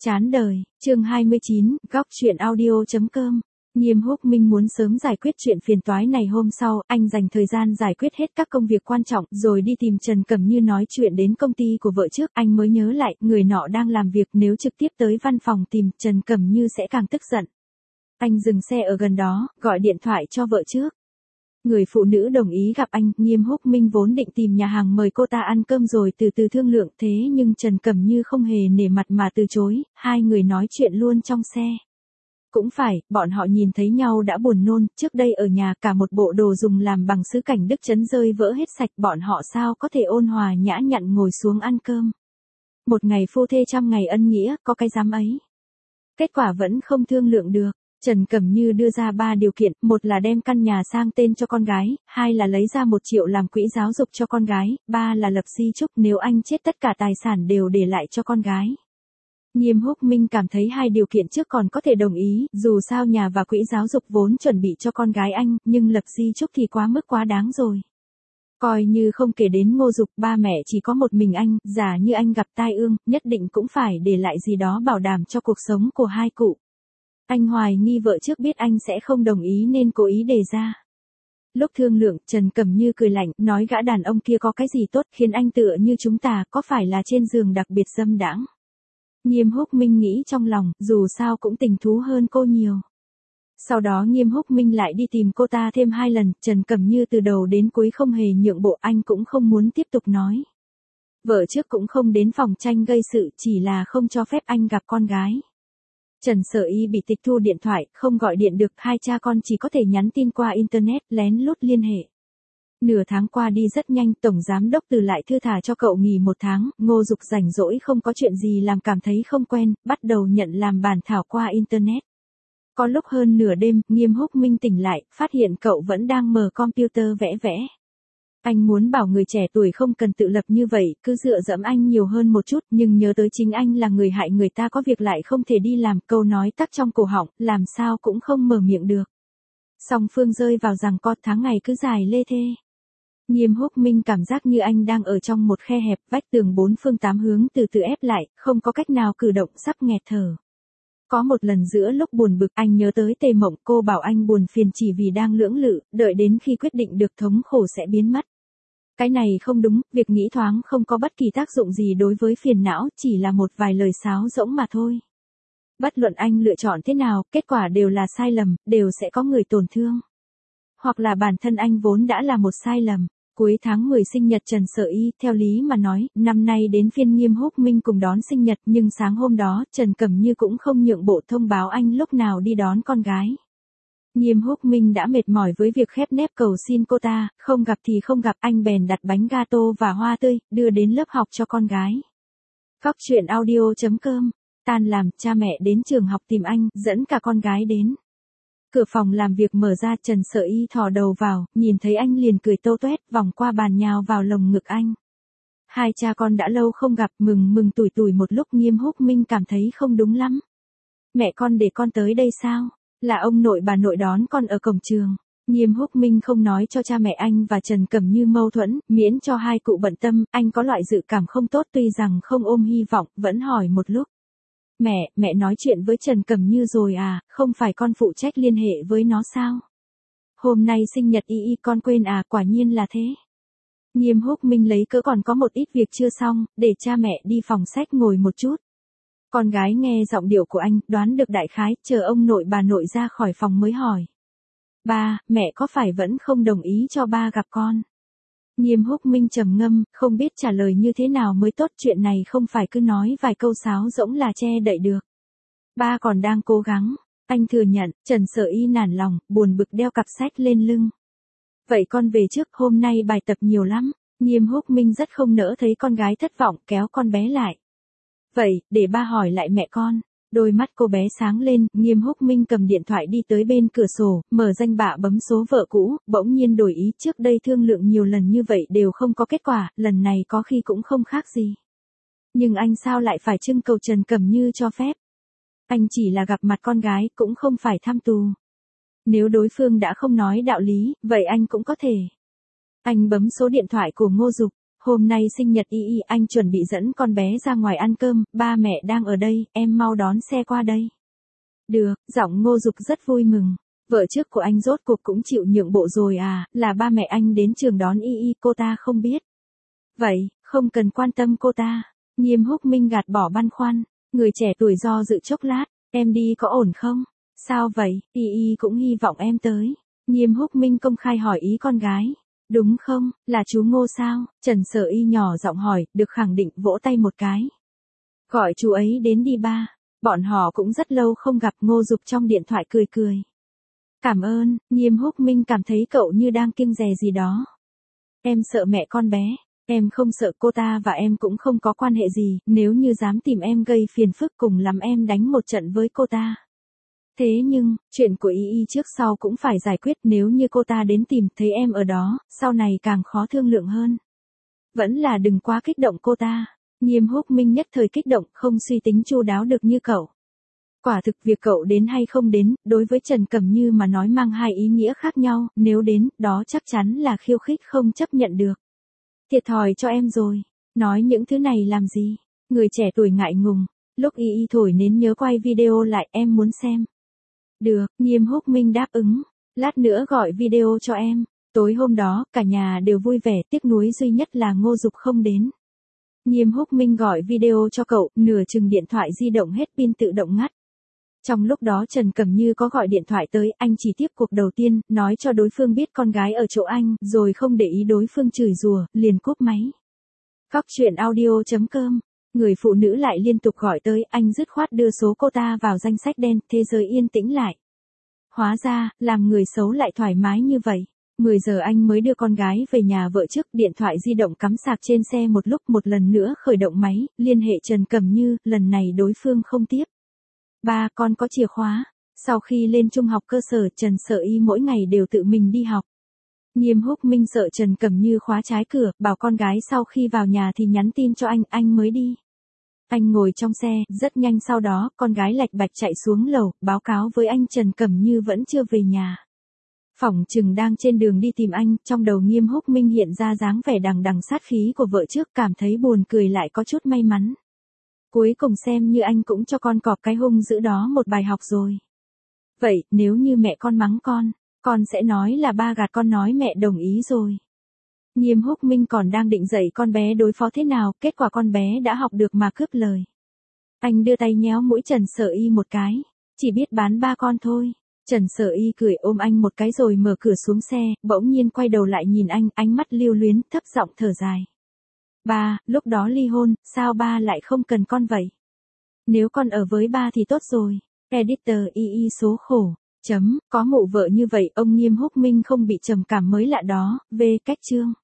Chán đời, chương 29, góc truyện audio.com. Nghiêm Húc Minh muốn sớm giải quyết chuyện phiền toái này. Hôm sau, anh dành thời gian giải quyết hết các công việc quan trọng, rồi đi tìm Trần Cẩm Như nói chuyện đến công ty của vợ trước. Anh mới nhớ lại, người nọ đang làm việc, nếu trực tiếp tới văn phòng tìm Trần Cẩm Như sẽ càng tức giận. Anh dừng xe ở gần đó, gọi điện thoại cho vợ trước. Người phụ nữ đồng ý gặp anh. Nghiêm Húc Minh vốn định tìm nhà hàng mời cô ta ăn cơm rồi từ từ thương lượng, thế nhưng Trần Cẩm Như không hề nể mặt mà từ chối, hai người nói chuyện luôn trong xe. Cũng phải, bọn họ nhìn thấy nhau đã buồn nôn, trước đây ở nhà cả một bộ đồ dùng làm bằng sứ cảnh Đức Chấn rơi vỡ hết sạch, bọn họ sao có thể ôn hòa nhã nhặn ngồi xuống ăn cơm. Một ngày phu thê trăm ngày ân nghĩa, có cái dám ấy. Kết quả vẫn không thương lượng được. Trần Cẩm Như đưa ra 3 điều kiện, một là đem căn nhà sang tên cho con gái, 2 là lấy ra 1 triệu làm quỹ giáo dục cho con gái, 3 là lập di chúc nếu anh chết tất cả tài sản đều để lại cho con gái. Nghiêm Húc Minh cảm thấy 2 điều kiện trước còn có thể đồng ý, dù sao nhà và quỹ giáo dục vốn chuẩn bị cho con gái anh, nhưng lập di chúc thì quá mức quá đáng rồi. Coi như không kể đến Ngô Dục, ba mẹ chỉ có một mình anh, giả như anh gặp tai ương, nhất định cũng phải để lại gì đó bảo đảm cho cuộc sống của hai cụ. Anh hoài nghi vợ trước biết anh sẽ không đồng ý nên cố ý đề ra. Lúc thương lượng, Trần Cẩm Như cười lạnh, nói gã đàn ông kia có cái gì tốt khiến anh tựa như chúng ta, có phải là trên giường đặc biệt dâm đãng? Nghiêm Húc Minh nghĩ trong lòng, dù sao cũng tình thú hơn cô nhiều. Sau đó Nghiêm Húc Minh lại đi tìm cô ta thêm 2 lần, Trần Cẩm Như từ đầu đến cuối không hề nhượng bộ, anh cũng không muốn tiếp tục nói. Vợ trước cũng không đến phòng tranh gây sự, chỉ là không cho phép anh gặp con gái. Trần Sở Y bị tịch thu điện thoại, không gọi điện được, hai cha con chỉ có thể nhắn tin qua Internet, lén lút liên hệ. Nửa tháng qua đi rất nhanh, Tổng Giám Đốc Từ lại thư thả cho cậu nghỉ 1 tháng, Ngô Dục rảnh rỗi không có chuyện gì làm cảm thấy không quen, bắt đầu nhận làm bản thảo qua Internet. Có lúc hơn nửa đêm, Nghiêm Húc Minh tỉnh lại, phát hiện cậu vẫn đang mở computer vẽ vẽ. Anh muốn bảo người trẻ tuổi không cần tự lập như vậy, cứ dựa dẫm anh nhiều hơn một chút, nhưng nhớ tới chính anh là người hại người ta có việc lại không thể đi làm, câu nói tắc trong cổ họng, làm sao cũng không mở miệng được. Song phương rơi vào giằng co, tháng ngày cứ dài lê thê. Nghiêm Húc Minh cảm giác như anh đang ở trong một khe hẹp, vách tường 4 phương 8 hướng từ từ ép lại, không có cách nào cử động, sắp nghẹt thở. Có một lần giữa lúc buồn bực, anh nhớ tới Tề Mộng, cô bảo anh buồn phiền chỉ vì đang lưỡng lự, đợi đến khi quyết định được thống khổ sẽ biến mất. Cái này không đúng, việc nghĩ thoáng không có bất kỳ tác dụng gì đối với phiền não, chỉ là một vài lời sáo rỗng mà thôi. Bất luận anh lựa chọn thế nào, kết quả đều là sai lầm, đều sẽ có người tổn thương. Hoặc là bản thân anh vốn đã là một sai lầm. Cuối tháng 10 sinh nhật Trần Sở Y, theo lý mà nói, năm nay đến phiên Nghiêm Húc Minh cùng đón sinh nhật, nhưng sáng hôm đó, Trần Cẩm Như cũng không nhượng bộ thông báo anh lúc nào đi đón con gái. Nghiêm Húc Minh đã mệt mỏi với việc khép nép cầu xin cô ta, không gặp thì không gặp, anh bèn đặt bánh gato và hoa tươi, đưa đến lớp học cho con gái. Góc truyện audio.com. Tan làm, cha mẹ đến trường học tìm anh, dẫn cả con gái đến. Cửa phòng làm việc mở ra, Trần Sở Y thò đầu vào, nhìn thấy anh liền cười tô toét, vòng qua bàn nhào vào lồng ngực anh. Hai cha con đã lâu không gặp, mừng tủi tủi một lúc. Nghiêm Húc Minh cảm thấy không đúng lắm. Mẹ con để con tới đây sao? Là ông nội bà nội đón con ở cổng trường. Nghiêm Húc Minh không nói cho cha mẹ anh và Trần Cẩm Như mâu thuẫn, miễn cho hai cụ bận tâm, anh có loại dự cảm không tốt, tuy rằng không ôm hy vọng, vẫn hỏi một lúc. Mẹ nói chuyện với Trần Cẩm Như rồi à, không phải con phụ trách liên hệ với nó sao? Hôm nay sinh nhật y con quên à, quả nhiên là thế. Nghiêm Húc Minh lấy cớ còn có một ít việc chưa xong, để cha mẹ đi phòng sách ngồi một chút. Con gái nghe giọng điệu của anh, đoán được đại khái, chờ ông nội bà nội ra khỏi phòng mới hỏi. Ba, mẹ có phải vẫn không đồng ý cho ba gặp con? Nghiêm Húc Minh trầm ngâm, không biết trả lời như thế nào mới tốt, chuyện này không phải cứ nói vài câu sáo rỗng là che đậy được. Ba còn đang cố gắng, anh thừa nhận. Trần Sở Y nản lòng, buồn bực đeo cặp sách lên lưng. Vậy con về trước, hôm nay bài tập nhiều lắm. Nghiêm Húc Minh rất không nỡ thấy con gái thất vọng, kéo con bé lại. Vậy, để ba hỏi lại mẹ con. Đôi mắt cô bé sáng lên, Nghiêm Húc Minh cầm điện thoại đi tới bên cửa sổ, mở danh bạ bấm số vợ cũ, bỗng nhiên đổi ý, trước đây thương lượng nhiều lần như vậy đều không có kết quả, lần này có khi cũng không khác gì. Nhưng anh sao lại phải trưng cầu Trần Cẩm Như cho phép? Anh chỉ là gặp mặt con gái, cũng không phải thăm tù. Nếu đối phương đã không nói đạo lý, vậy anh cũng có thể. Anh bấm số điện thoại của Ngô Dục. Hôm nay sinh nhật Y, anh chuẩn bị dẫn con bé ra ngoài ăn cơm, ba mẹ đang ở đây, em mau đón xe qua đây. Được, giọng Ngô Dục rất vui mừng. Vợ trước của anh rốt cuộc cũng chịu nhượng bộ rồi à, là ba mẹ anh đến trường đón Y, cô ta không biết. Vậy, không cần quan tâm cô ta. Nghiêm Húc Minh gạt bỏ băn khoăn. Người trẻ tuổi do dự chốc lát, em đi có ổn không? Sao vậy, Y cũng hy vọng em tới. Nghiêm Húc Minh công khai hỏi ý con gái. Đúng không, là chú Ngô sao? Trần Sở Y nhỏ giọng hỏi, được khẳng định vỗ tay một cái. Gọi chú ấy đến đi ba. Bọn họ cũng rất lâu không gặp. Ngô Dục trong điện thoại cười cười. Cảm ơn. Nghiêm Húc Minh cảm thấy cậu như đang kiêng dè gì đó. Em sợ mẹ con bé. Em không sợ, cô ta và em cũng không có quan hệ gì, nếu như dám tìm em gây phiền phức cùng lắm em đánh một trận với cô ta. Thế nhưng, chuyện của Y trước sau cũng phải giải quyết, nếu như cô ta đến tìm thấy em ở đó, sau này càng khó thương lượng hơn. Vẫn là đừng quá kích động cô ta. Nghiêm Húc Minh nhất thời kích động, không suy tính chu đáo được như cậu. Quả thực việc cậu đến hay không đến, đối với Trần Cẩm Như mà nói mang hai ý nghĩa khác nhau, nếu đến, đó chắc chắn là khiêu khích không chấp nhận được. Thiệt thòi cho em rồi. Nói những thứ này làm gì? Người trẻ tuổi ngại ngùng. Lúc Y thổi nến nhớ quay video lại, em muốn xem. Được, Nghiêm Húc Minh đáp ứng. Lát nữa gọi video cho em. Tối hôm đó, cả nhà đều vui vẻ, tiếc nuối duy nhất là Ngô Dục không đến. Nghiêm Húc Minh gọi video cho cậu, nửa chừng điện thoại di động hết pin tự động ngắt. Trong lúc đó Trần Cẩm Như có gọi điện thoại tới, anh chỉ tiếp cuộc đầu tiên, nói cho đối phương biết con gái ở chỗ anh, rồi không để ý đối phương chửi rủa, liền cúp máy. Góc truyện audio.com. Người phụ nữ lại liên tục gọi tới, anh dứt khoát đưa số cô ta vào danh sách đen, thế giới yên tĩnh lại. Hóa ra, làm người xấu lại thoải mái như vậy. 10 giờ anh mới đưa con gái về nhà vợ trước, điện thoại di động cắm sạc trên xe một lúc, một lần nữa khởi động máy, liên hệ Trần Cẩm Như, lần này đối phương không tiếp. Ba, con có chìa khóa. Sau khi lên trung học cơ sở, Trần Sở Y mỗi ngày đều tự mình đi học. Nghiêm Húc Minh sợ Trần Cẩm Như khóa trái cửa, bảo con gái sau khi vào nhà thì nhắn tin cho anh mới đi. Anh ngồi trong xe, rất nhanh sau đó, con gái lạch bạch chạy xuống lầu, báo cáo với anh Trần Cẩm Như vẫn chưa về nhà. Phỏng chừng đang trên đường đi tìm anh, trong đầu Nghiêm Húc Minh hiện ra dáng vẻ đằng đằng sát khí của vợ trước, cảm thấy buồn cười lại có chút may mắn. Cuối cùng xem như anh cũng cho con cọp cái hung dữ đó một bài học rồi. Vậy, nếu như mẹ con mắng con sẽ nói là ba gạt con nói mẹ đồng ý rồi. Nghiêm Húc Minh còn đang định dạy con bé đối phó thế nào, kết quả con bé đã học được mà cướp lời. Anh đưa tay nhéo mũi Trần Sở Y một cái. Chỉ biết bán ba con thôi. Trần Sở Y cười ôm anh một cái rồi mở cửa xuống xe, bỗng nhiên quay đầu lại nhìn anh, ánh mắt lưu luyến, thấp giọng thở dài. Ba, lúc đó ly hôn, sao ba lại không cần con vậy? Nếu con ở với ba thì tốt rồi. Editor Y số khổ. Có mụ vợ như vậy, ông Nghiêm Húc Minh không bị trầm cảm mới lạ đó. Về cách chương.